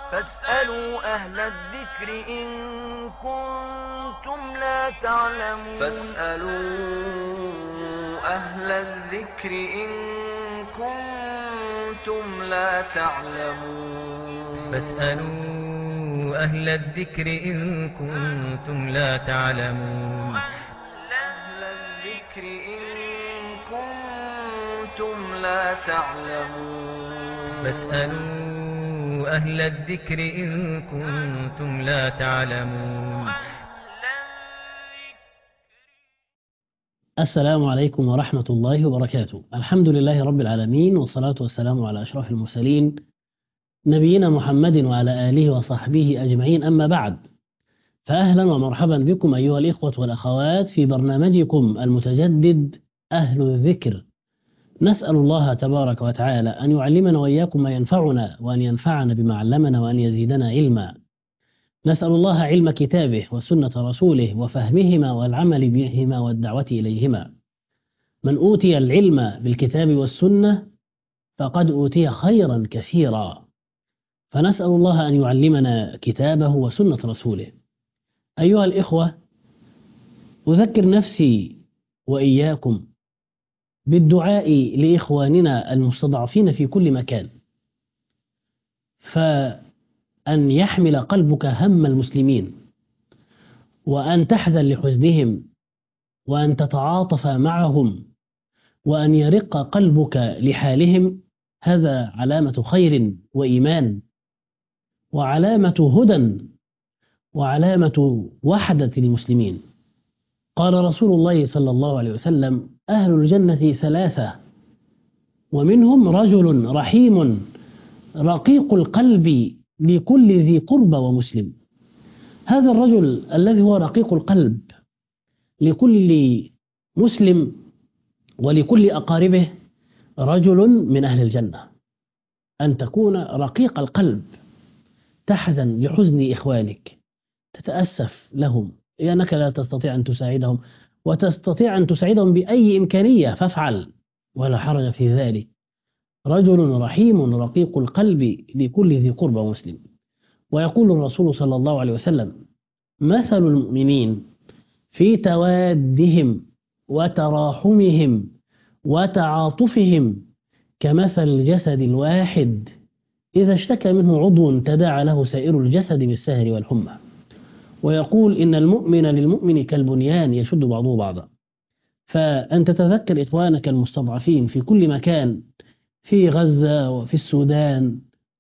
فاسألوا أهل الذكر إن كنتم لا تعلمون. أهل الذكر إن كنتم لا تعلمون. فاسألوا أهل الذكر إن كنتم لا تعلمون. أهل الذكر إن كنتم لا تعلمون. فاسألوا أهل الذكر إن كنتم لا تعلمون. السلام عليكم ورحمة الله وبركاته. الحمد لله رب العالمين، والصلاة والسلام على أشرف المرسلين نبينا محمد وعلى آله وصحبه أجمعين، أما بعد، فأهلا ومرحبا بكم أيها الإخوة والأخوات في برنامجكم المتجدد أهل الذكر. نسأل الله تبارك وتعالى أن يعلمنا وإياكم ما ينفعنا، وأن ينفعنا بما علمنا، وأن يزيدنا علما. نسأل الله علم كتابه وسنة رسوله وفهمهما والعمل بهما والدعوة إليهما. من أوتي العلم بالكتاب والسنة فقد أوتي خيرا كثيرا، فنسأل الله أن يعلمنا كتابه وسنة رسوله. أيها الإخوة، أذكر نفسي وإياكم بالدعاء لإخواننا المستضعفين في كل مكان، فأن يحمل قلبك هم المسلمين، وأن تحزن لحزنهم، وأن تتعاطف معهم، وأن يرق قلبك لحالهم. هذا علامة خير وإيمان، وعلامة هدى، وعلامة وحدة المسلمين. قال رسول الله صلى الله عليه وسلم: أهل الجنة ثلاثة، ومنهم رجل رحيم رقيق القلب لكل ذي قربى ومسلم. هذا الرجل الذي هو رقيق القلب لكل مسلم ولكل أقاربه رجل من أهل الجنة. أن تكون رقيق القلب، تحزن لحزن إخوانك، تتأسف لهم لأنك لا تستطيع أن تساعدهم، وتستطيع أن تساعدهم بأي إمكانية فافعل، ولا حرج في ذلك. رجل رحيم رقيق القلب لكل ذي قربى مسلم. ويقول الرسول صلى الله عليه وسلم: مثل المؤمنين في توادهم وتراحمهم وتعاطفهم كمثل الجسد الواحد إذا اشتكى منه عضو تداعى له سائر الجسد بالسهر والحمى. ويقول: إن المؤمن للمؤمن كالبنيان يشد بعضه بعضا. فأن تتذكر إخوانك المستضعفين في كل مكان، في غزة وفي السودان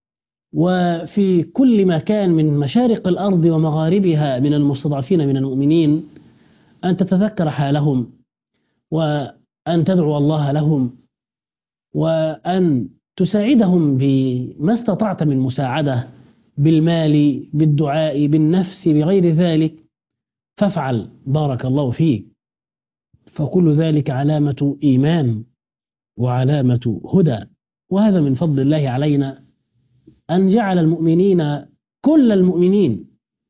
وفي كل مكان من مشارق الأرض ومغاربها من المستضعفين من المؤمنين، أن تتذكر حالهم، وأن تدعو الله لهم، وأن تساعدهم بما استطعت من مساعدة، بالمال، بالدعاء، بالنفس، بغير ذلك، فافعل بارك الله فيك. فكل ذلك علامة إيمان وعلامة هدى. وهذا من فضل الله علينا أن جعل المؤمنين كل المؤمنين،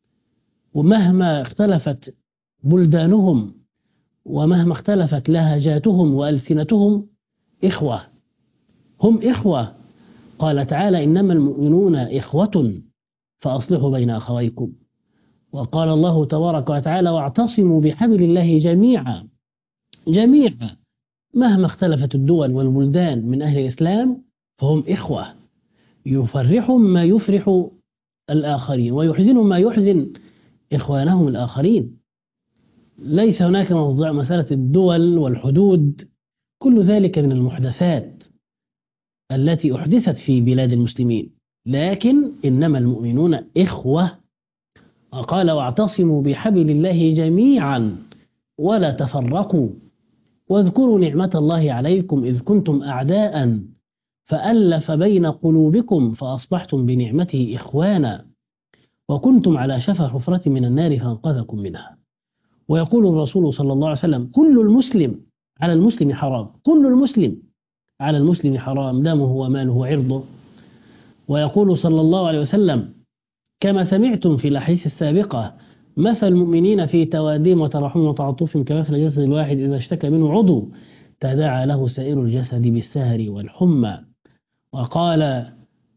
ومهما اختلفت بلدانهم ومهما اختلفت لهجاتهم وألسنتهم، إخوة، هم إخوة. قال تعالى: إنما المؤمنون إخوة فأصلحوا بين أخويكم. وقال الله تبارك وتعالى: واعتصموا بحبل الله جميعا جميعا. مهما اختلفت الدول والبلدان من أهل الإسلام فهم إخوة، يفرحهم ما يفرح الآخرين، ويحزنهم ما يحزن إخوانهم الآخرين. ليس هناك مسألة الدول والحدود، كل ذلك من المحدثات التي أحدثت في بلاد المسلمين، لكن إنما المؤمنون إخوة. وقال: واعتصموا بحبل الله جميعا ولا تفرقوا واذكروا نعمة الله عليكم إذ كنتم أعداء فألف بين قلوبكم فأصبحتم بنعمته إخوانا وكنتم على شفا حفرة من النار فأنقذكم منها. ويقول الرسول صلى الله عليه وسلم: كل المسلم على المسلم حرام، كل المسلم على المسلم حرام، دمه وماله وعرضه. ويقول صلى الله عليه وسلم كما سمعتم في الأحاديث السابقة: مثل المؤمنين في توادهم وتراحمهم وتعاطفهم كمثل الجسد الواحد إذا اشتكى منه عضو تداعى له سائر الجسد بالسهر والحمى. وقال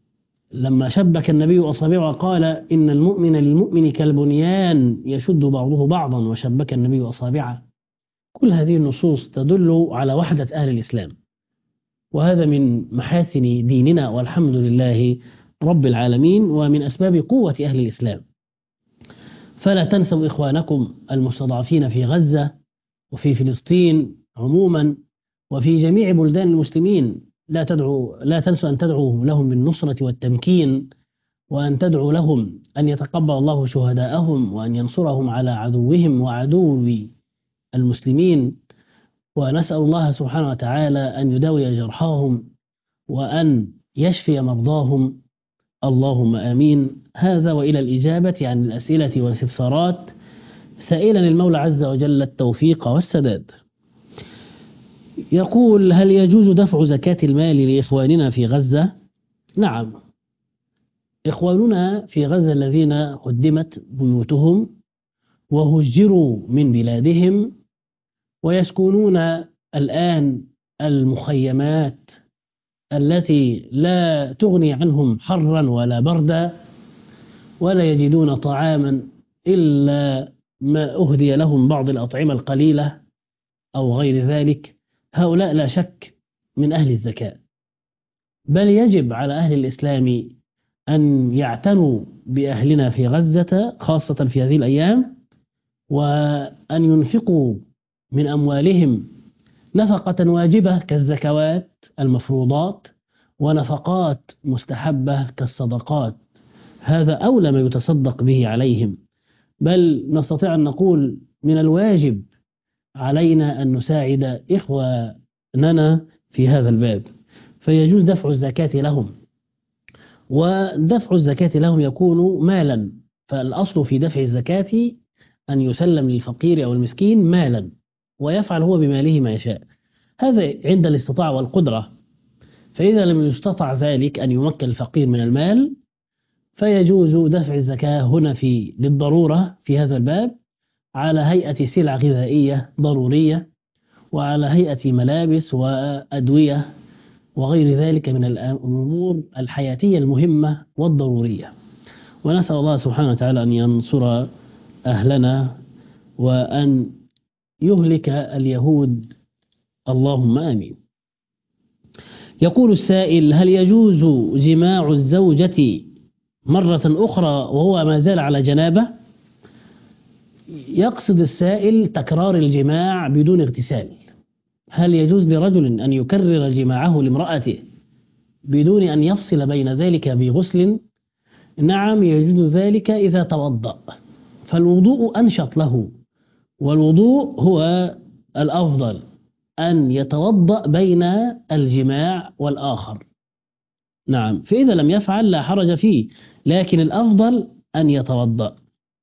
لما شبك النبي أصابعه قال إن المؤمن للمؤمن كالبنيان يشد بعضه بعضا، وشبك النبي أصابعه. كل هذه النصوص تدل على وحدة أهل الإسلام، وهذا من محاسن ديننا والحمد لله رب العالمين، ومن أسباب قوة أهل الإسلام. فلا تنسوا إخوانكم المستضعفين في غزة وفي فلسطين عموما وفي جميع بلدان المسلمين. لا تنسوا أن تدعوا لهم بالنصرة والتمكين، وأن تدعوا لهم أن يتقبل الله شهداءهم، وأن ينصرهم على عدوهم وعدو المسلمين. ونسأل الله سبحانه وتعالى أن يداوي جرحاهم وأن يشفي مرضاهم، اللهم آمين. هذا وإلى الإجابة عن الأسئلة والاستفسارات، سائلا المولى عز وجل التوفيق والسداد. يقول: هل يجوز دفع زكاة المال لإخواننا في غزة؟ نعم، إخواننا في غزة الذين هدمت بيوتهم وهجروا من بلادهم ويسكنون الآن المخيمات التي لا تغني عنهم حرا ولا بردا، ولا يجدون طعاما إلا ما أهدي لهم بعض الأطعمة القليلة أو غير ذلك، هؤلاء لا شك من أهل الزكاة، بل يجب على أهل الإسلام أن يعتنوا بأهلنا في غزة خاصة في هذه الأيام، وأن ينفقوا من أموالهم نفقة واجبة كالزكوات المفروضات، ونفقات مستحبة كالصدقات. هذا أولى ما يتصدق به عليهم، بل نستطيع أن نقول من الواجب علينا أن نساعد إخواننا في هذا الباب، فيجوز دفع الزكاة لهم. ودفع الزكاة لهم يكون مالا، فالأصل في دفع الزكاة أن يسلم للفقير أو المسكين مالا، ويفعل هو بماله ما يشاء، هذا عند الاستطاعة والقدرة. فإذا لم يستطع ذلك أن يمكن الفقير من المال، فيجوز دفع الزكاة هنا للضرورة في هذا الباب على هيئة سلع غذائية ضرورية، وعلى هيئة ملابس وأدوية وغير ذلك من الأمور الحياتية المهمة والضرورية. ونسأل الله سبحانه وتعالى أن ينصر أهلنا وأن يهلك اليهود، اللهم آمين. يقول السائل: هل يجوز جماع الزوجة مرة أخرى وهو ما زال على جنابة؟ يقصد السائل تكرار الجماع بدون اغتسال. هل يجوز لرجل أن يكرر جماعه لامرأته بدون أن يفصل بين ذلك بغسل؟ نعم، يجوز ذلك إذا توضأ، فالوضوء أنشط له، والوضوء هو الأفضل أن يتوضأ بين الجماع والآخر. نعم، فإذا لم يفعل لا حرج فيه، لكن الأفضل أن يتوضأ.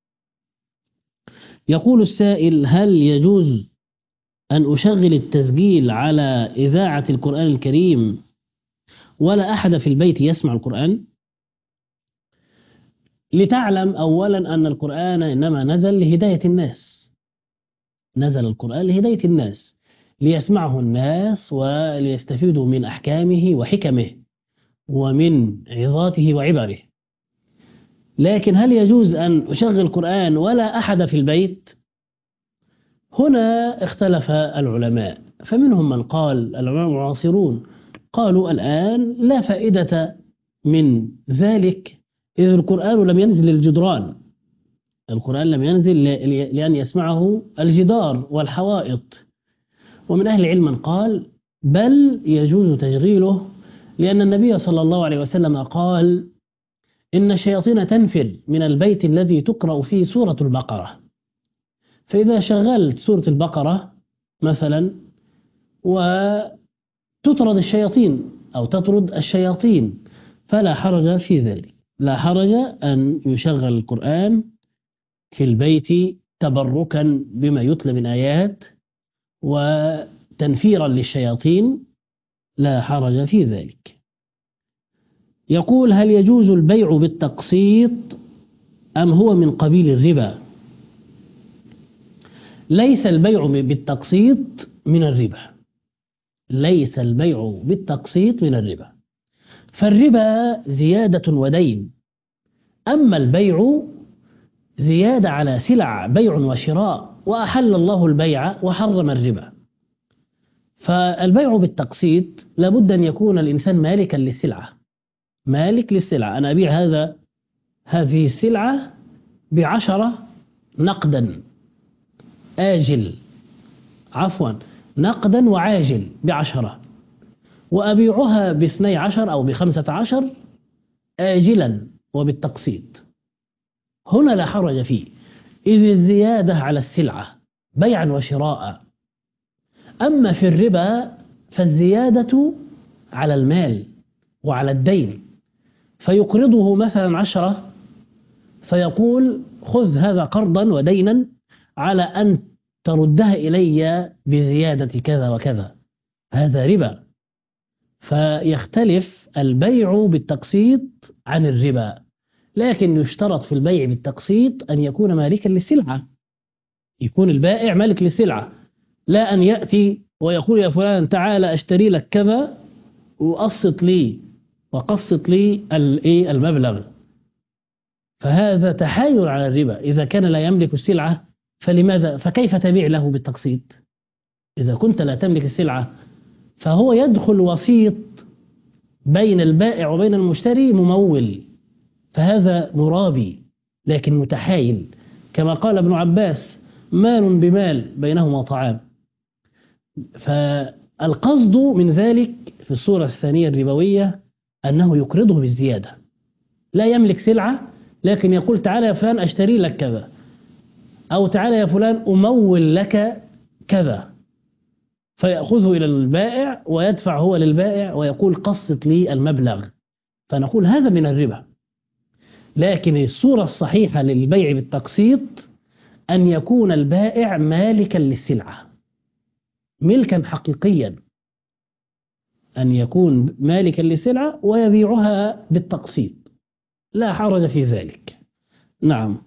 يقول السائل: هل يجوز أن أشغل التسجيل على إذاعة القرآن الكريم ولا أحد في البيت يسمع القرآن؟ لتعلم أولا أن القرآن إنما نزل لهداية الناس، نزل القرآن لهداية الناس ليسمعه الناس وليستفيدوا من أحكامه وحكمه ومن عظاته وعبره. لكن هل يجوز أن أشغل القرآن ولا أحد في البيت؟ هنا اختلف العلماء، فمنهم من قال، العلماء المعاصرون قالوا الآن لا فائدة من ذلك، إذ القرآن لم ينزل للجدران، القرآن لم ينزل لأن يسمعه الجدار والحوائط. ومن أهل العلم من قال بل يجوز تشغيله، لأن النبي صلى الله عليه وسلم قال: إن الشياطين تنفر من البيت الذي تقرأ فيه سورة البقرة. فإذا شغلت سورة البقرة مثلا وتطرد الشياطين أو تطرد الشياطين فلا حرج في ذلك، لا حرج أن يشغل القرآن في البيت تبركا بما يتلى من آيات وتنفيرا للشياطين، لا حرج في ذلك. يقول: هل يجوز البيع بالتقسيط أم هو من قبيل الربا؟ ليس البيع بالتقسيط من الربا، ليس البيع بالتقسيط من الربا، فالربا زيادة ودين، أما البيع زيادة على سلع، بيع وشراء، وأحل الله البيع وحرم الربا. فالبيع بالتقسيط لابد أن يكون الإنسان مالكا للسلعة، مالك للسلعة. أنا أبيع هذه السلعة ب10 نقدا آجل، عفوا نقدا وعاجل ب10، وأبيعها ب12 أو ب15 آجلا وبالتقسيط. هنا لا حرج فيه، إذ الزيادة على السلعة بيعا وشراء. أما في الربا فالزيادة على المال وعلى الدين، فيقرضه مثلا 10 فيقول خذ هذا قرضا ودينا على أن تردها إلي بزيادة كذا وكذا، هذا ربا. فيختلف البيع بالتقسيط عن الربا، لكن يشترط في البيع بالتقسيط أن يكون مالكا للسلعة، يكون البائع مالك للسلعة، لا أن يأتي ويقول يا فلان تعال أشتري لك كذا وقسط لي المبلغ، فهذا تحايل على الربا. إذا كان لا يملك السلعة فكيف تبيع له بالتقسيط؟ إذا كنت لا تملك السلعة فهو يدخل وسيط بين البائع وبين المشتري، ممول، فهذا مرابي لكن متحايل، كما قال ابن عباس مال بمال بينهما طعام. فالقصد من ذلك في الصورة الثانية الربوية أنه يقرضه بالزيادة، لا يملك سلعة لكن يقول تعالى يا فلان أشتري لك كذا، أو تعالى يا فلان أمول لك كذا، فيأخذه إلى البائع ويدفع هو للبائع ويقول قسط لي المبلغ، فنقول هذا من الربا. لكن الصورة الصحيحة للبيع بالتقسيط أن يكون البائع مالكا للسلعة، ملكا حقيقيا، أن يكون مالكا للسلعة ويبيعها بالتقسيط، لا حرج في ذلك. نعم.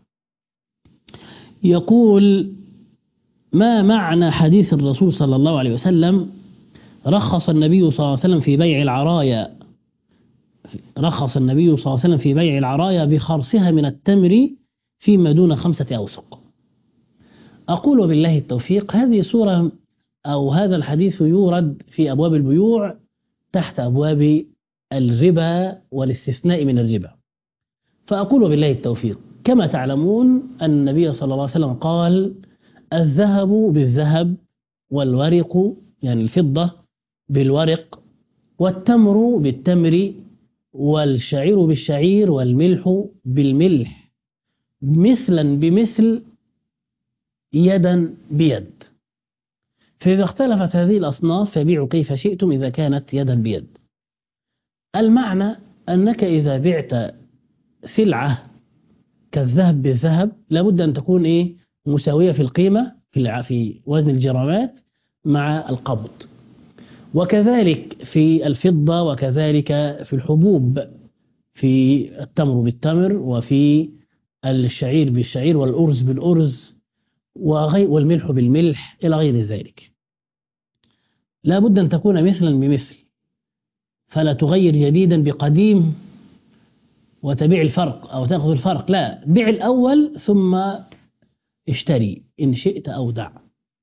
يقول ما معنى حديث الرسول صلى الله عليه وسلم رخص النبي صلى الله عليه وسلم في بيع العرايا، رخص النبي صلى الله عليه وسلم في بيع العرايا بخرصها من التمر فيما دون 5 أوسق؟ أقول بالله التوفيق، هذه سورة أو هذا الحديث يورد في أبواب البيوع تحت أبواب الربا والاستثناء من الربا. فأقول بالله التوفيق، كما تعلمون أن النبي صلى الله عليه وسلم قال الذهب بالذهب والورق يعني الفضة بالورق والتمر بالتمر والشعير بالشعير والملح بالملح مثلا بمثل يدا بيد، فإذا اختلفت هذه الأصناف فبيعوا كيف شئتم إذا كانت يدا بيد. المعنى أنك إذا بعت سلعة كالذهب بالذهب لابد أن تكون مساوية في القيمة في وزن الجرامات مع القبض، وكذلك في الفضة، وكذلك في الحبوب، في التمر بالتمر، وفي الشعير بالشعير، والأرز بالأرز، والملح بالملح إلى غير ذلك. لا بد أن تكون مثلا بمثل، فلا تغير جديدا بقديم وتبيع الفرق أو تأخذ الفرق، لا، بيع الأول ثم اشتري إن شئت أو دع.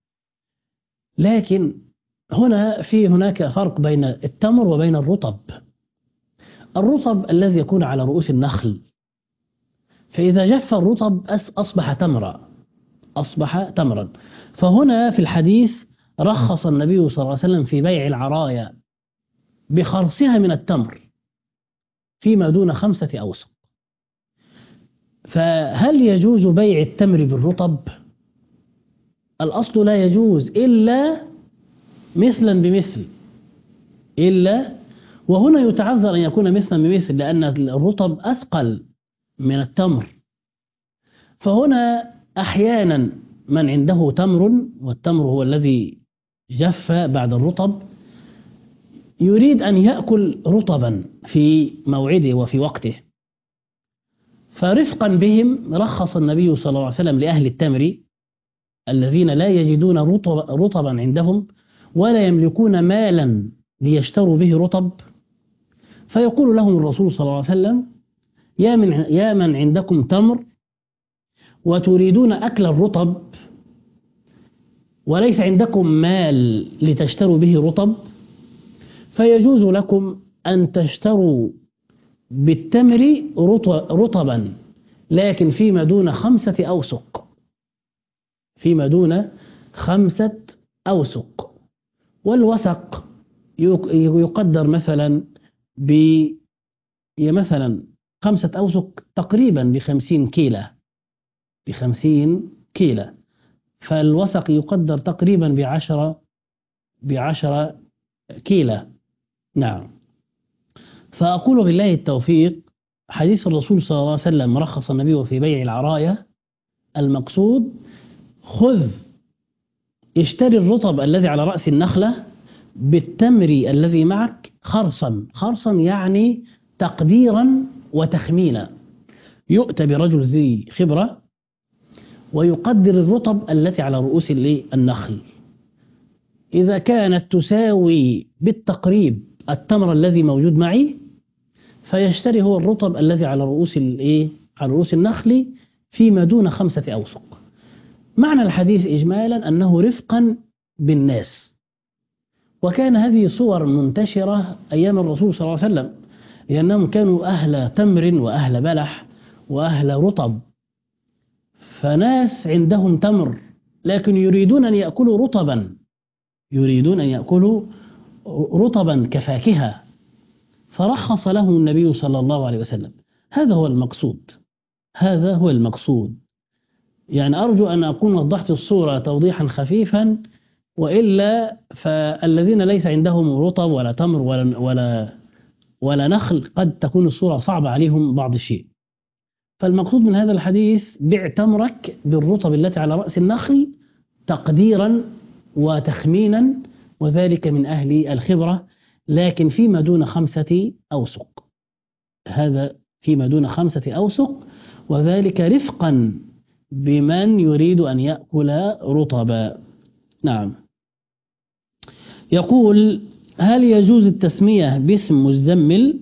لكن هناك فرق بين التمر وبين الرطب. الرطب الذي يكون على رؤوس النخل، فإذا جف الرطب أصبح تمرا. فهنا في الحديث رخص النبي صلى الله عليه وسلم في بيع العرايا بخرصها من التمر فيما دون 5 أوسق. فهل يجوز بيع التمر بالرطب؟ الأصل لا يجوز إلا مثلا بمثل، وهنا يتعذر أن يكون مثلا بمثل لأن الرطب أثقل من التمر. فهنا أحيانا من عنده تمر، والتمر هو الذي جف بعد الرطب، يريد أن يأكل رطبا في موعده وفي وقته، فرفقا بهم رخص النبي صلى الله عليه وسلم لأهل التمر الذين لا يجدون رطبا عندهم ولا يملكون مالا ليشتروا به رطب، فيقول لهم الرسول صلى الله عليه وسلم: يا من عندكم تمر وتريدون أكل الرطب وليس عندكم مال لتشتروا به رطب، فيجوز لكم أن تشتروا بالتمر رطبا، لكن فيما دون 5 أوسق، فيما دون 5 أوسق. والوسق يقدر مثلا مثلا 5 أوسق تقريبا ب50 كيلة، ب50 كيلة، فالوسق يقدر تقريبا ب10 كيلة. نعم. فأقول بالله التوفيق، حديث الرسول صلى الله عليه وسلم رخص النبي في بيع العراية. المقصود: اشتري الرطب الذي على رأس النخلة بالتمر الذي معك خرصا يعني تقديرا وتخمينا. يؤتى برجل ذي خبرة ويقدر الرطب التي على رؤوس النخل، إذا كانت تساوي بالتقريب التمر الذي موجود معي فيشتري هو الرطب الذي على رؤوس النخل فيما دون 5 أوسق. معنى الحديث إجمالا أنه رفقا بالناس، وكان هذه صور منتشرة أيام الرسول صلى الله عليه وسلم، لأنهم كانوا أهل تمر وأهل بلح وأهل رطب، فناس عندهم تمر لكن يريدون أن يأكلوا رطبا كفاكهة، فرخص لهم النبي صلى الله عليه وسلم. هذا هو المقصود. يعني أرجو أن أكون وضحت الصورة توضيحا خفيفا، وإلا فالذين ليس عندهم رطب ولا تمر ولا نخل قد تكون الصورة صعبة عليهم بعض الشيء. فالمقصود من هذا الحديث: بع تمرك بالرطب التي على رأس النخل تقديرا وتخمينا، وذلك من أهل الخبرة، لكن فيما دون 5 أوسق. هذا فيما دون 5 أوسق، وذلك رفقا بمن يريد أن يأكل رطبا. نعم. يقول: هل يجوز التسمية باسم مزمل؟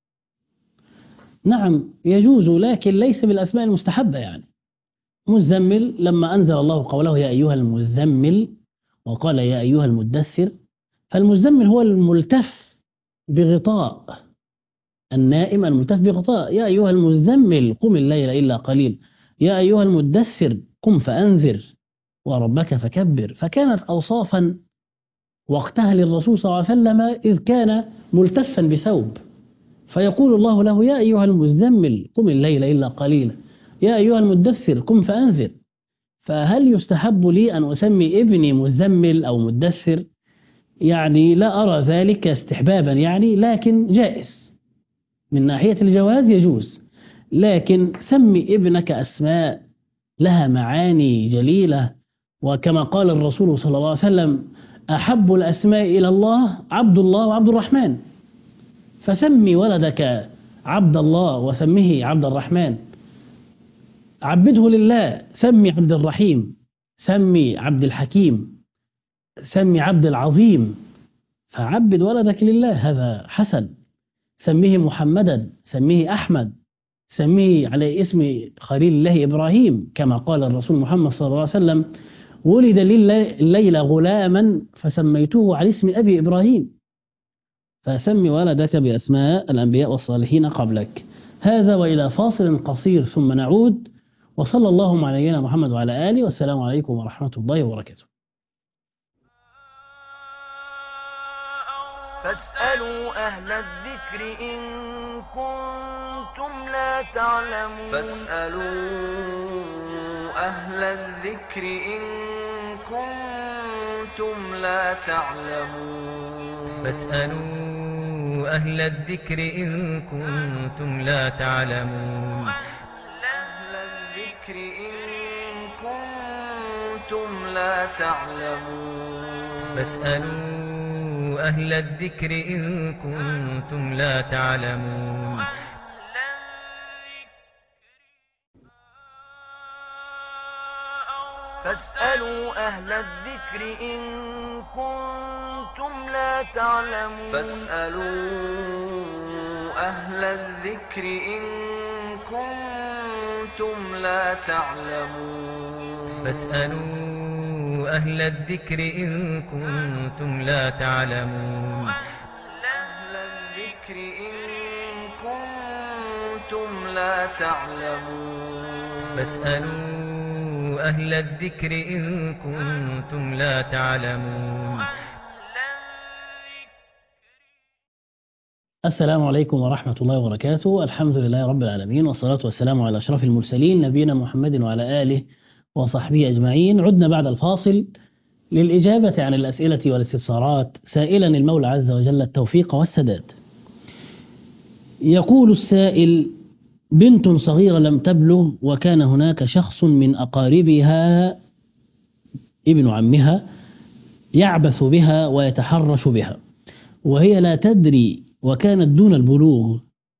نعم يجوز، لكن ليس بالأسماء المستحبة. يعني مزمل لما أنزل الله قوله يا أيها المزمل وقال يا أيها المدثر، فالمزمل هو الملتف بغطاء، النائم الملتف بغطاء. يا أيها المزمل قم الليل إلا قليل، يا أيها المدثر قم فأنذر وربك فكبر. فكانت أوصافا وقتها للرسول صلى الله عليه وسلم إذ كان ملتفا بثوب، فيقول الله له يا أيها المزمل قم الليل إلا قليلا، يا أيها المدثر قم فأنذر. فهل يستحب لي أن أسمي ابني مزمل أو مدثر؟ يعني لا أرى ذلك استحبابا، يعني لكن جائز من ناحية الجواز يجوز، لكن سمي ابنك أسماء لها معاني جليلة. وكما قال الرسول صلى الله عليه وسلم: أحب الأسماء إلى الله عبد الله وعبد الرحمن، فسمي ولدك عبد الله وسميه عبد الرحمن. عبده لله، سمي عبد الرحيم، سمي عبد الحكيم، سمي عبد العظيم، فعبد ولدك لله، هذا حسن. سميه محمدا، سميه أحمد، سميه على اسم خليل الله إبراهيم، كما قال الرسول محمد صلى الله عليه وسلم: ولد الليلة غلاما فسميته على اسم أبي إبراهيم. فسمي ولدك بأسماء الأنبياء والصالحين قبلك. هذا، وإلى فاصل قصير ثم نعود، وصلى الله على نبينا محمد وعلى آله، والسلام عليكم ورحمة الله وبركاته. فاسألوا أهل الذكر إن كنتم لا تعلمون. فاسألوا أهل الذكر إن كنتم لا تعلمون. فاسألوا أهل الذكر إن كنتم لا تعلمون. أهل الذكر إن كنتم لا تعلمون. فاسألوا أهل الذكر إن كنتم لا تعلمون. فاسألوا أهل الذكر إن كنتم لا تعلمون فاسألوا أهل الذكر إن كنتم لا تعلمون فاسألوا أهل الذكر إن كنتم لا تعلمون أهل الذكر إن كنتم لا تعلمون فاسألوا أهل الذكر إن كنتم لا تعلمون. السلام عليكم ورحمة الله وبركاته. الحمد لله رب العالمين، والصلاة والسلام على أشرف المرسلين نبينا محمد وعلى آله وصحبه أجمعين. عدنا بعد الفاصل للإجابة عن الأسئلة والاستفسارات، سائلا المولى عز وجل التوفيق والسداد. يقول السائل: بنت صغيرة لم تبلغ، وكان هناك شخص من أقاربها ابن عمها يعبث بها ويتحرش بها، وهي لا تدري، وكانت دون البلوغ،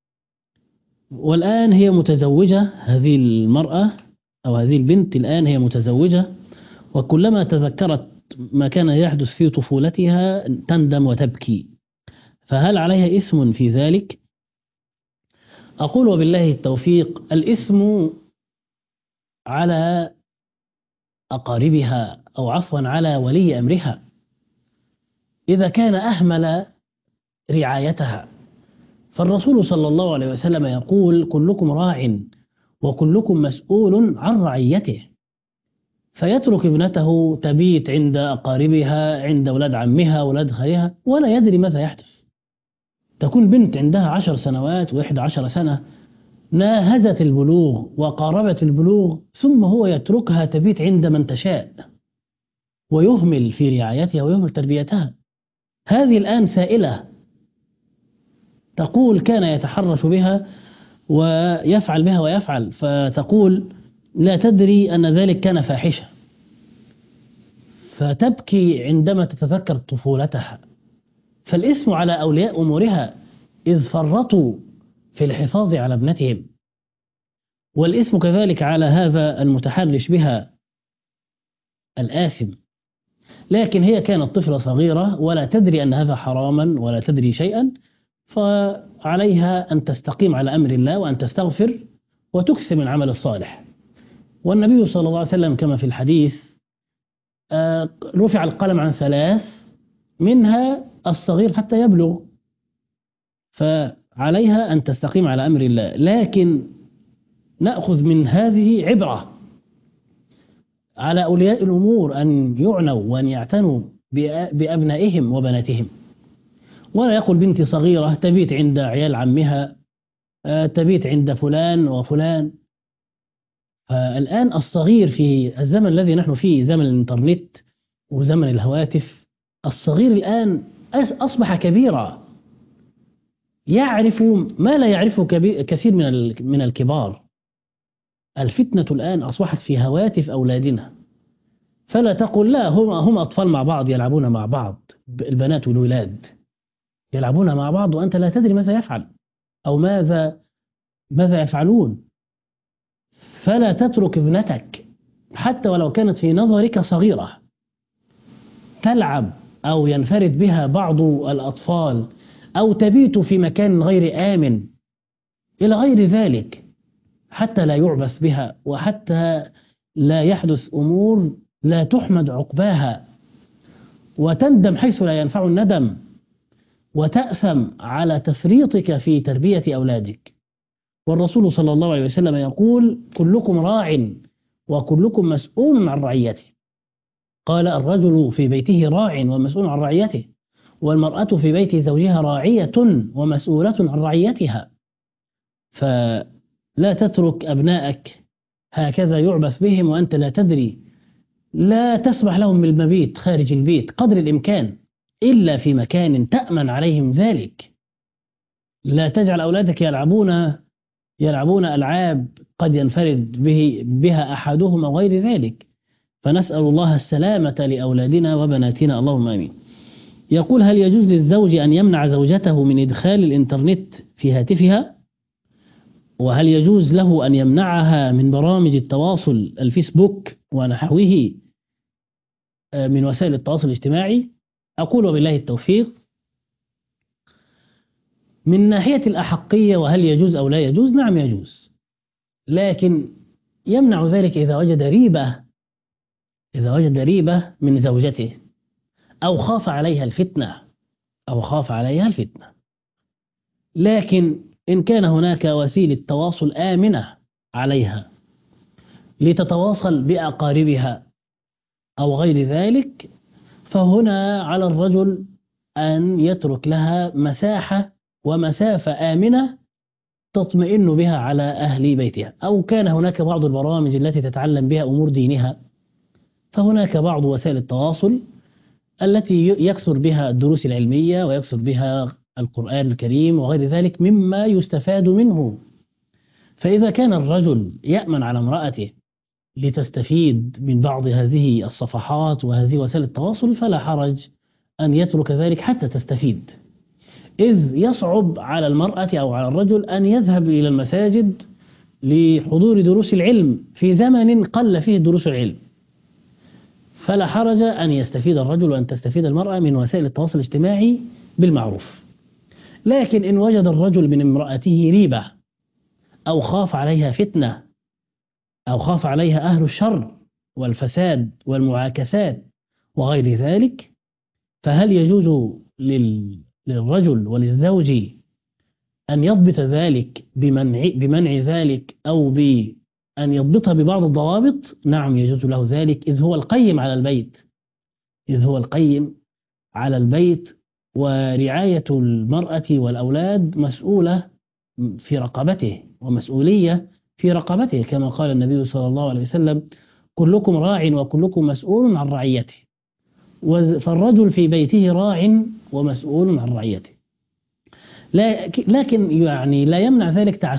والآن هي متزوجة. هذه المرأة أو هذه البنت الآن هي متزوجة، وكلما تذكرت ما كان يحدث في طفولتها تندم وتبكي، فهل عليها اسم في ذلك؟ أقول وبالله التوفيق: الاسم على أقاربها، أو عفوا على ولي أمرها إذا كان أهمل رعايتها. فالرسول صلى الله عليه وسلم يقول: كلكم راع وكلكم مسؤول عن رعيته. فيترك ابنته تبيت عند أقاربها، عند أولاد عمها أولاد خالها، ولا يدري ماذا يحدث. تكون بنت عندها 10 سنوات و11 سنة، ناهزت البلوغ وقاربت البلوغ، ثم هو يتركها تبيت عند من تشاء ويهمل في رعايتها ويهمل تربيتها. هذه الآن سائلة تقول: كان يتحرش بها ويفعل بها ويفعل، فتقول لا تدري أن ذلك كان فاحشة، فتبكي عندما تتذكر طفولتها. فالاسم على أولياء أمورها إذ فرطوا في الحفاظ على ابنتهم، والاسم كذلك على هذا المتحرش بها الآثم. لكن هي كانت طفلة صغيرة ولا تدري أن هذا حراما ولا تدري شيئا، فعليها أن تستقيم على أمر الله وأن تستغفر وتكثر من العمل الصالح. والنبي صلى الله عليه وسلم كما في الحديث رفع القلم عن 3، منها الصغير حتى يبلغ، فعليها أن تستقيم على أمر الله. لكن نأخذ من هذه عبرة على أولياء الأمور أن يعنوا وأن يعتنوا بأبنائهم وبناتهم، ولا يقول بنتي صغيرة تبيت عند عيال عمها، تبيت عند فلان وفلان. فالآن الصغير في الزمن الذي نحن فيه، زمن الإنترنت وزمن الهواتف، الصغير الآن أصبح كبيرا، يعرف ما لا يعرفه كثير من الكبار. الفتنة الآن أصبحت في هواتف أولادنا، فلا تقل لا، هم أطفال مع بعض يلعبون مع بعض، البنات والولاد يلعبون مع بعض وأنت لا تدري ماذا يفعل أو ماذا يفعلون. فلا تترك ابنتك حتى ولو كانت في نظرك صغيرة تلعب أو ينفرد بها بعض الأطفال، أو تبيت في مكان غير آمن إلى غير ذلك، حتى لا يعبث بها وحتى لا يحدث أمور لا تحمد عقباها، وتندم حيث لا ينفع الندم، وتأثم على تفريطك في تربية أولادك. والرسول صلى الله عليه وسلم يقول: كلكم راع وكلكم مسؤول عن رعيته. قال: الرجل في بيته راع ومسؤول عن رعيته، والمرأة في بيت زوجها راعية ومسؤولة عن رعيتها. فلا تترك أبنائك هكذا يعبث بهم وأنت لا تدري. لا تسمح لهم بالمبيت خارج البيت قدر الإمكان، إلا في مكان تأمن عليهم ذلك. لا تجعل أولادك يلعبون ألعاب قد ينفرد بها أحدهم أو غير ذلك. فنسأل الله السلامة لأولادنا وبناتنا، اللهم آمين. يقول: هل يجوز للزوج أن يمنع زوجته من إدخال الإنترنت في هاتفها؟ وهل يجوز له أن يمنعها من برامج التواصل الفيسبوك ونحوه من وسائل التواصل الاجتماعي؟ أقول وبالله التوفيق. من ناحية الأحقية وهل يجوز أو لا يجوز، نعم يجوز، لكن يمنع ذلك إذا وجد ريبة من زوجته أو خاف عليها الفتنة. لكن إن كان هناك وسيلة تواصل آمنة عليها لتتواصل بأقاربها أو غير ذلك، فهنا على الرجل أن يترك لها مساحة ومسافة آمنة تطمئن بها على أهل بيتها. أو كان هناك بعض البرامج التي تتعلم بها أمور دينها، فهناك بعض وسائل التواصل التي يكثر بها الدروس العلمية ويكثر بها القرآن الكريم وغير ذلك مما يستفاد منه. فإذا كان الرجل يأمن على امرأته لتستفيد من بعض هذه الصفحات وهذه وسائل التواصل، فلا حرج أن يترك ذلك حتى تستفيد، إذ يصعب على المرأة أو على الرجل أن يذهب إلى المساجد لحضور دروس العلم في زمن قل فيه دروس العلم. فلا حرج أن يستفيد الرجل وأن تستفيد المرأة من وسائل التواصل الاجتماعي بالمعروف. لكن إن وجد الرجل من امرأته ريبة أو خاف عليها فتنة أو خاف عليها أهل الشر والفساد والمعاكسات وغير ذلك، فهل يجوز للرجل وللزوج أن يضبط ذلك بمنع ذلك أو بأن يضبطها ببعض الضوابط؟ نعم يجوز له ذلك، إذ هو القيم على البيت، ورعاية المرأة والأولاد مسؤولة في رقبته ومسؤولية في رقبته، كما قال النبي صلى الله عليه وسلم: كلكم راع وكلكم مسؤول عن رعيته. فالرجل في بيته راع ومسؤول عن رعيته، لكن يعني لا يمنع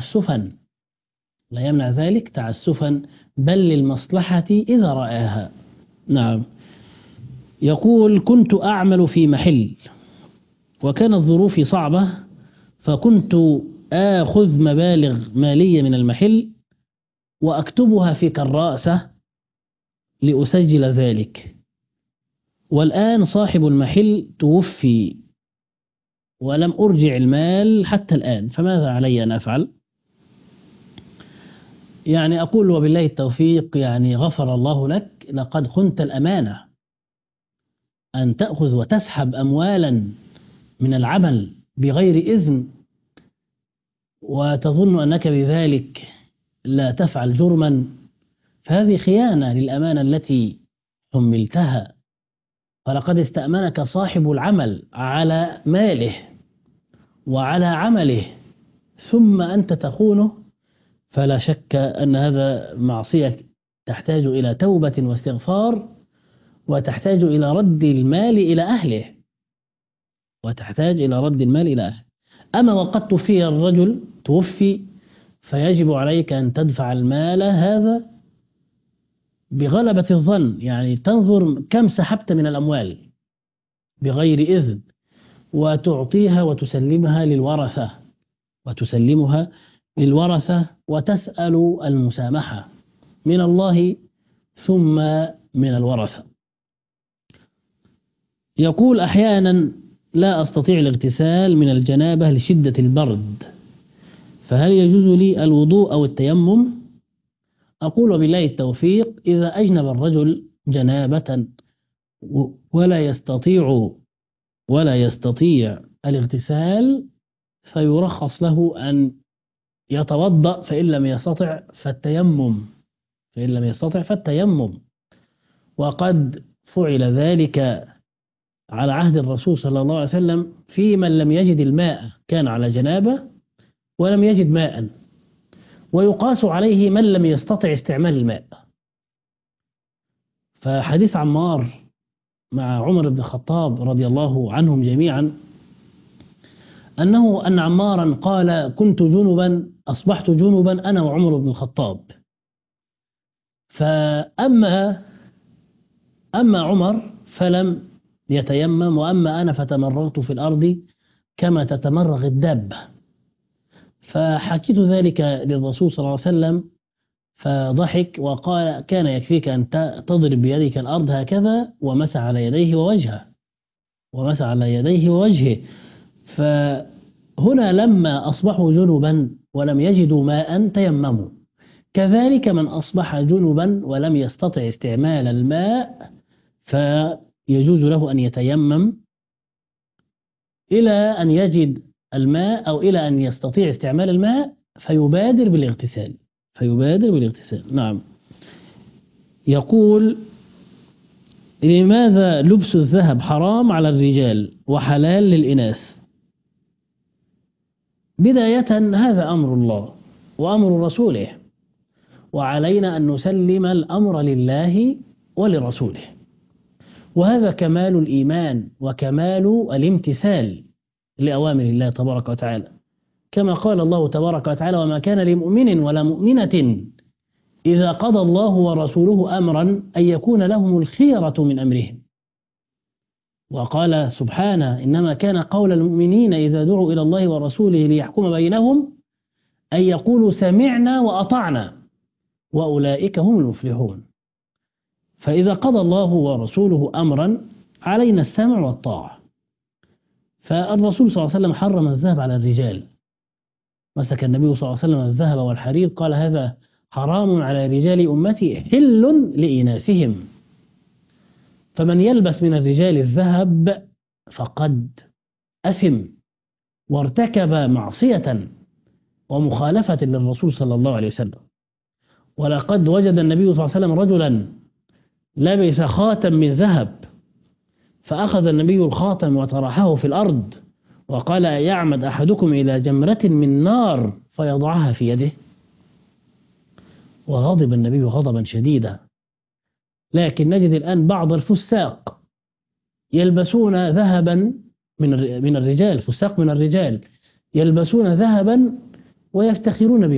ذلك تعسفا بل للمصلحة إذا رآها. نعم. يقول: كنت أعمل في محل وكانت ظروفي صعبة، فكنت آخذ مبالغ مالية من المحل وأكتبها في كراسة لأسجل ذلك، والآن صاحب المحل توفي ولم أرجع المال حتى الآن، فماذا علي أن أفعل؟ يعني أقول وبالله التوفيق، يعني غفر الله لك، لقد خنت الأمانة أن تأخذ وتسحب أموالا من العمل بغير إذن وتظن أنك بذلك لا تفعل جرما، فهذه خيانة للأمانة التي حملتها. فلقد استأمنك صاحب العمل على ماله وعلى عمله ثم أنت تخونه، فلا شك أن هذا معصية تحتاج إلى توبة واستغفار، وتحتاج إلى رد المال إلى أهله. أما وقد توفي الرجل فيجب عليك أن تدفع المال هذا بغلبة الظن، يعني تنظر كم سحبت من الأموال بغير إذن وتعطيها وتسلمها للورثة وتسأل المسامحة من الله ثم من الورثة. يقول: أحيانا لا أستطيع الاغتسال من الجنابة لشدة البرد، فهل يجوز لي الوضوء أو التيمم؟ أقول بالله التوفيق: إذا أجنب الرجل جنابة ولا يستطيع الاغتسال، فيرخص له أن يتوضأ، فإن لم يستطع فالتيمم. وقد فعل ذلك على عهد الرسول صلى الله عليه وسلم في من لم يجد الماء، كان على جنابة ولم يجد ماء، ويقاس عليه من لم يستطع استعمال الماء. فحديث عمار مع عمر بن الخطاب رضي الله عنهم جميعا أن عمارا قال: كنت جنبا أصبحت جنبا أنا وعمر بن الخطاب، فأما عمر فلم يتيمم، وأما أنا فتمرغت في الأرض كما تتمرغ الدابة. فحكيت ذلك للرسول صلى الله عليه وسلم فضحك وقال كان يكفيك أن تضرب بيدك الأرض هكذا، ومسح على يديه ووجهه، ومسح على يديه ووجهه. فهنا لما أصبحوا جنبا ولم يجدوا ماء تيمموا. كذلك من أصبح جنبا ولم يستطع استعمال الماء فيجوز له أن يتيمم إلى أن يجد الماء أو إلى أن يستطيع استعمال الماء فيبادر بالاغتسال. نعم. يقول: لماذا لبس الذهب حرام على الرجال وحلال للإناث؟ بداية هذا أمر الله وأمر رسوله، وعلينا أن نسلم الأمر لله ولرسوله، وهذا كمال الإيمان وكمال الامتثال لأوامر الله تبارك وتعالى، كما قال الله تبارك وتعالى: وما كان لمؤمن ولا مؤمنة إذا قضى الله ورسوله أمرا أن يكون لهم الخيرة من أمرهم. وقال سبحانه: إنما كان قول المؤمنين إذا دعوا إلى الله ورسوله ليحكم بينهم أن يقولوا سمعنا وأطعنا وأولئك هم المفلحون. فإذا قضى الله ورسوله أمرا علينا السمع والطاعة. فالرسول صلى الله عليه وسلم حرم الذهب على الرجال، مسك النبي صلى الله عليه وسلم الذهب والحرير، قال: هذا حرام على رجال أمتي حل لإناثهم. فمن يلبس من الرجال الذهب فقد أثم وارتكب معصية ومخالفة للرسول صلى الله عليه وسلم. ولقد وجد النبي صلى الله عليه وسلم رجلا لبس خاتم من ذهب، فأخذ النبي الخاتم وطرحه في الأرض وقال: يعمد أحدكم إلى جمرة من نار فيضعها في يده؟ وغضب النبي غضبا شديدا. لكن نجد الآن بعض الفساق يلبسون ذهبا من الرجال، فساق من الرجال يلبسون ذهبا ويفتخرون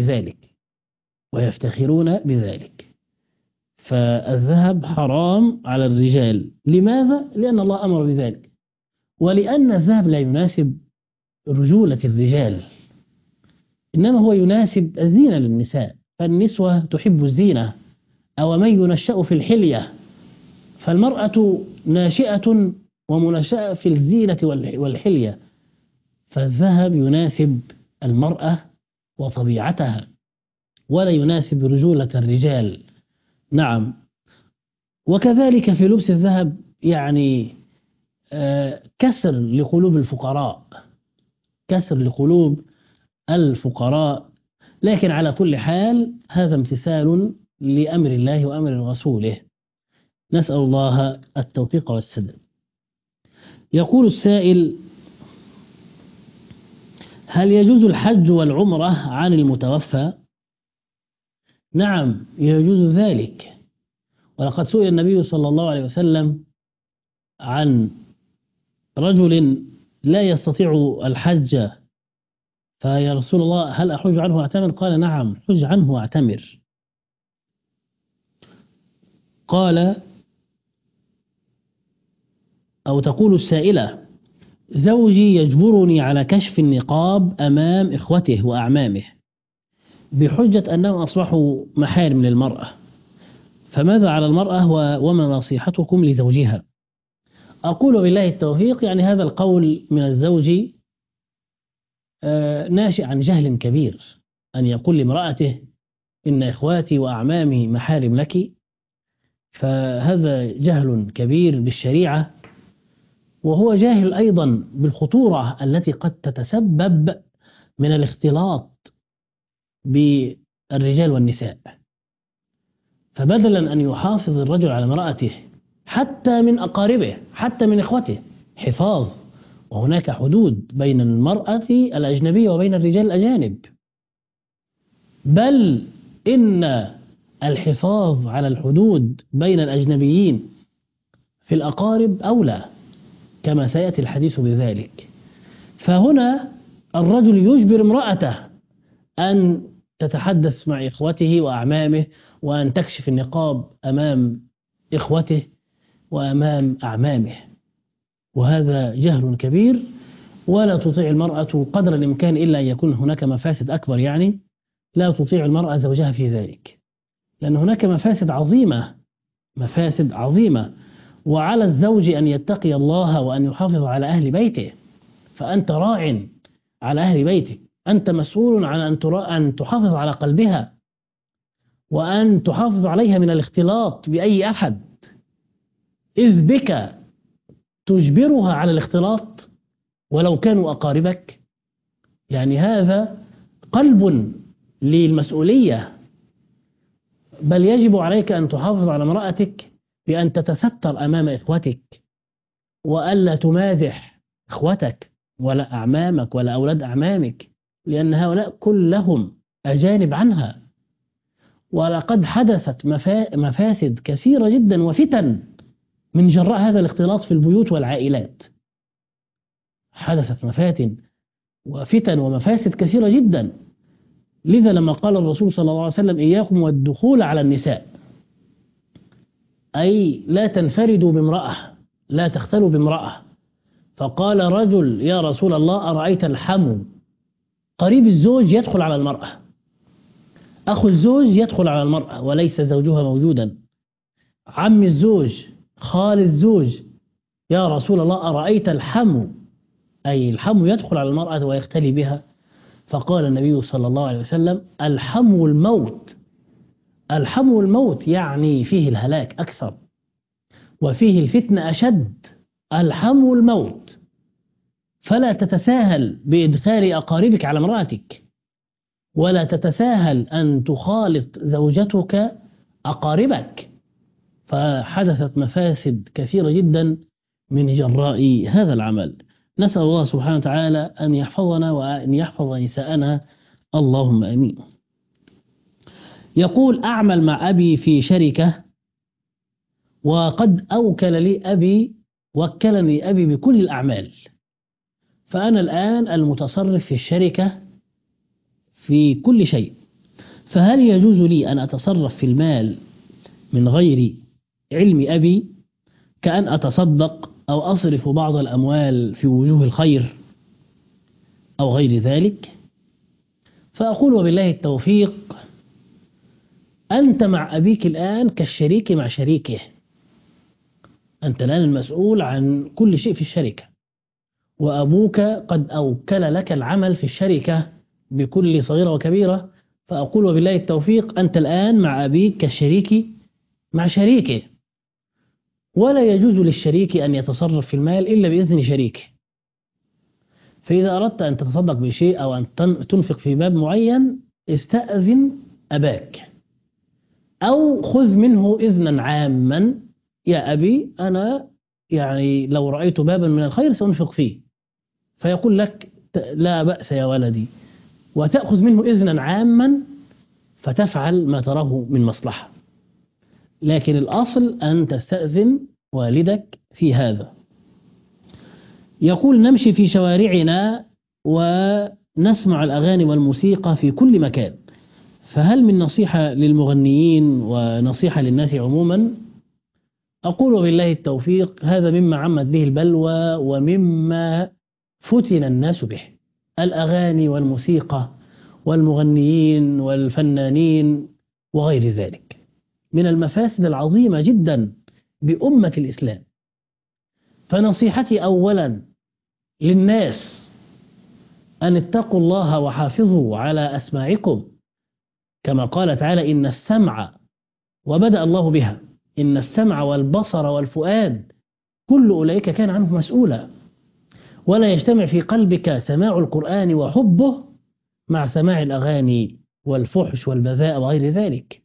بذلك. فالذهب حرام على الرجال. لماذا؟ لأن الله أمر بذلك، ولأن الذهب لا يناسب رجولة الرجال، إنما هو يناسب الزينة للنساء، فالنسوة تحب الزينة، أو من ينشأ في الحلية، فالمرأة ناشئة ومنشأة في الزينة والحلية، فالذهب يناسب المرأة وطبيعتها ولا يناسب رجولة الرجال. نعم. وكذلك في لبس الذهب يعني كسر لقلوب الفقراء. لكن على كل حال هذا امتثال لأمر الله وأمر رسوله، نسأل الله التوفيق والسداد. يقول السائل: هل يجوز الحج والعمرة عن المتوفى؟ نعم، يجوز ذلك. ولقد سئل النبي صلى الله عليه وسلم عن رجل لا يستطيع الحج، فيا رسول الله هل أحج عنه واعتمر؟ قال: نعم، حج عنه واعتمر. قال أو تقول السائلة: زوجي يجبرني على كشف النقاب أمام إخوته وأعمامه بحجة أنهم أصبحوا محارم للمرأة، فماذا على المرأة وما نصيحتكم لزوجها؟ أقول بالله التوفيق، يعني هذا القول من الزوج ناشئ عن جهل كبير، أن يقول لامرأته إن إخواتي وأعمامي محارم لك، فهذا جهل كبير بالشريعة، وهو جاهل أيضا بالخطورة التي قد تتسبب من الاختلاط بالرجال والنساء. فبدلا أن يحافظ الرجل على امرأته حتى من أقاربه حتى من إخوته حفاظ، وهناك حدود بين المرأة الأجنبية وبين الرجال الأجانب، بل إن الحفاظ على الحدود بين الأجنبيين في الأقارب أولى، كما سيأتي الحديث بذلك. فهنا الرجل يجبر امرأته أن تتحدث مع إخوته وأعمامه، وأن تكشف النقاب أمام إخوته وأمام أعمامه، وهذا جهل كبير، ولا تطيع المرأة قدر الإمكان إلا أن يكون هناك مفاسد أكبر، يعني لا تطيع المرأة زوجها في ذلك، لأن هناك مفاسد عظيمة. وعلى الزوج أن يتقي الله وأن يحافظ على أهل بيته، فأنت راع على أهل بيتك، أنت مسؤول عن أن تحافظ على قلبها وأن تحافظ عليها من الاختلاط بأي أحد، إذ بك تجبرها على الاختلاط ولو كانوا أقاربك. يعني هذا قلب للمسؤولية، بل يجب عليك أن تحافظ على امرأتك بأن تتستر أمام إخوتك، وألا تمازح إخوتك ولا أعمامك ولا أولاد أعمامك، لأن هؤلاء كلهم أجانب عنها. ولقد حدثت مفاسد كثيرة جدا وفتن من جراء هذا الاختلاط في البيوت والعائلات. حدثت مفاتن وفتن ومفاسد كثيرة جدا. لذا لما قال الرسول صلى الله عليه وسلم إياكم والدخول على النساء، أي لا تنفردوا بامرأة، لا تختلوا بامرأة. فقال رجل يا رسول الله أرأيت الحمو، قريب الزوج يدخل على المرأة، أخو الزوج يدخل على المرأة وليس زوجها موجودا، عم الزوج، خال الزوج، يا رسول الله أرأيت الحمو، أي الحمو يدخل على المرأة ويختلي بها. فقال النبي صلى الله عليه وسلم الحمو الموت. الحمو الموت يعني فيه الهلاك أكثر وفيه الفتنة أشد. الحمو الموت. فلا تتساهل بإدخال أقاربك على امرأتك، ولا تتساهل أن تخالط زوجتك أقاربك. فحدثت مفاسد كثيرة جدا من جراء هذا العمل. نسأل الله سبحانه وتعالى أن يحفظنا وأن يحفظ نساءنا، اللهم أمين. يقول أعمل مع أبي في شركة، وقد وكلني أبي بكل الأعمال، فأنا الآن المتصرف في الشركة في كل شيء، فهل يجوز لي أن أتصرف في المال من غير علم أبي، كأن أتصدق أو أصرف بعض الأموال في وجوه الخير أو غير ذلك؟ فأقول وبالله التوفيق، أنت مع أبيك الآن كالشريك مع شريكه، أنت الآن المسؤول عن كل شيء في الشركة، وأبوك قد أوكل لك العمل في الشركة بكل صغيرة وكبيرة. فأقول وبالله التوفيق، أنت الآن مع أبيك كالشريك مع شريكه، ولا يجوز للشريك أن يتصرف في المال إلا بإذن شريكه. فإذا أردت أن تتصدق بشيء أو أن تنفق في باب معين، استأذن أباك أو خذ منه إذنا عاما، يا أبي أنا يعني لو رأيت بابا من الخير سأنفق فيه، فيقول لك لا بأس يا ولدي، وتأخذ منه إذنا عاما فتفعل ما تراه من مصلحة. لكن الأصل أن تستأذن والدك في هذا. يقول نمشي في شوارعنا ونسمع الأغاني والموسيقى في كل مكان، فهل من نصيحة للمغنيين ونصيحة للناس عموما؟ أقول بالله التوفيق، هذا مما عمت به البلوى ومما فتن الناس به. الأغاني والموسيقى والمغنيين والفنانين وغير ذلك من المفاسد العظيمة جدا بأمة الإسلام. فنصيحتي أولا للناس أن اتقوا الله وحافظوا على أسماعكم، كما قال تعالى إن السمع، وبدأ الله بها، إن السمع والبصر والفؤاد كل أولئك كان عنه مسؤولا. ولا يجتمع في قلبك سماع القرآن وحبه مع سماع الأغاني والفحش والبذاء وغير ذلك.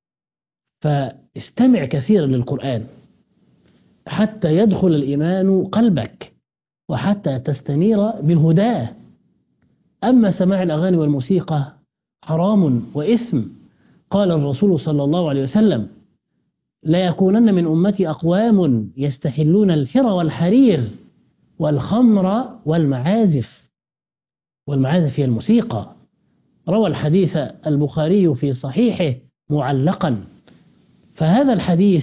فاستمع كثيرا للقرآن حتى يدخل الإيمان قلبك وحتى تستنير بهداه. أما سماع الأغاني والموسيقى حرام وإثم. قال الرسول صلى الله عليه وسلم لا يكونن من أمتي أقوام يستحلون الحر والحرير والخمر والمعازف. والمعازف هي الموسيقى. روى الحديث البخاري في صحيحه معلقا. فهذا الحديث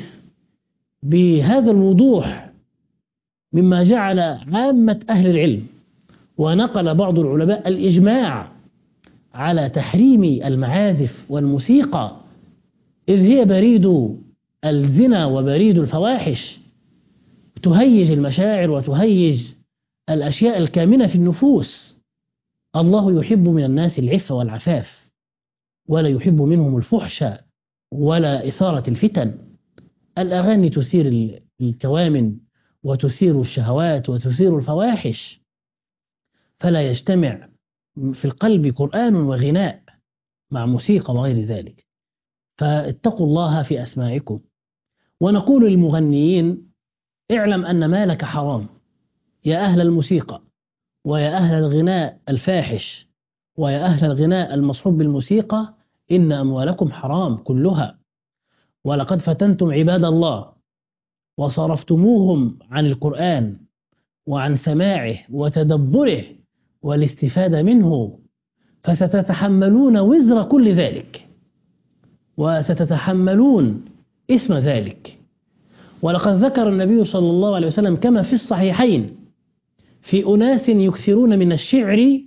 بهذا الوضوح مما جعل عامة أهل العلم ونقل بعض العلماء الإجماع على تحريم المعازف والموسيقى، إذ هي بريد الزنا وبريد الفواحش، تهيج المشاعر وتهيج الأشياء الكامنة في النفوس. الله يحب من الناس العفة والعفاف، ولا يحب منهم الفحش ولا إثارة الفتن. الأغاني تثير الكوامن وتثير الشهوات وتثير الفواحش، فلا يجتمع في القلب قرآن وغناء مع موسيقى وغير ذلك. فاتقوا الله في أسماعكم. ونقول للمغنيين: اعلم أن مالك حرام يا أهل الموسيقى، ويا أهل الغناء الفاحش، ويا أهل الغناء المصحوب بالموسيقى، إن أموالكم حرام كلها. ولقد فتنتم عباد الله وصرفتموهم عن القرآن وعن سماعه وتدبره والاستفادة منه، فستتحملون وزر كل ذلك وستتحملون اسم ذلك. ولقد ذكر النبي صلى الله عليه وسلم كما في الصحيحين في أناس يكثرون من الشعر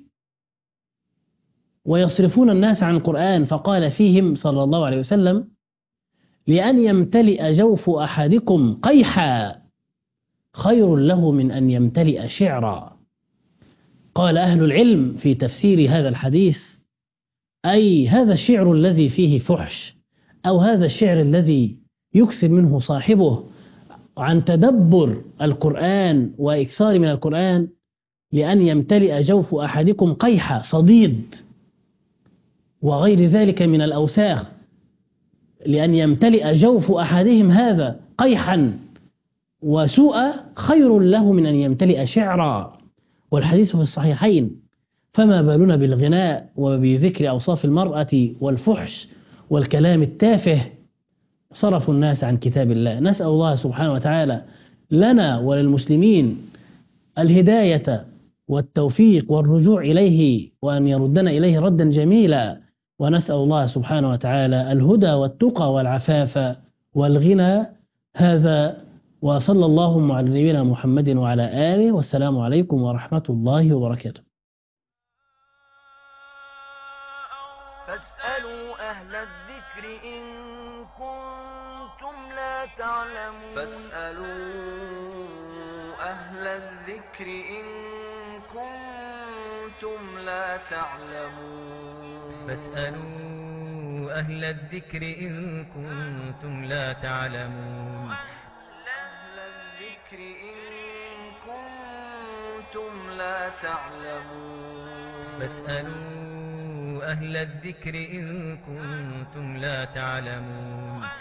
ويصرفون الناس عن القرآن، فقال فيهم صلى الله عليه وسلم: لأن يمتلئ جوف أحدكم قيحا خير له من أن يمتلئ شعرا. قال أهل العلم في تفسير هذا الحديث: أي هذا الشعر الذي فيه فحش، أو هذا الشعر الذي يكثر منه صاحبه عن تدبر القرآن وإكثار من القرآن، لأن يمتلئ جوف أحدكم قيحا صديد وغير ذلك من الأوساخ، لأن يمتلئ جوف أحدهم هذا قيحا وسوءا خير له من أن يمتلئ شعرا. والحديث في الصحيحين. فما بالنا بالغناء وبذكر أوصاف المرأة والفحش والكلام التافه؟ صرفوا الناس عن كتاب الله. نسأل الله سبحانه وتعالى لنا وللمسلمين الهداية والتوفيق والرجوع إليه، وأن يردنا إليه ردا جميلا. ونسأل الله سبحانه وتعالى الهدى والتقى والعفاف والغنى. هذا، وصلى الله على نبينا محمد وعلى آله، والسلام عليكم ورحمة الله وبركاته. فاسألوا أهل الذكر إن كنتم لا تعلمون. فاسألوا أهل الذكر إن كنتم لا تعلمون. فاسألوا أهل الذكر إن كنتم لا تعلمون. أهل الذكر إن كنتم لا تعلمون. فاسألوا أهل الذكر إن كنتم لا تعلمون.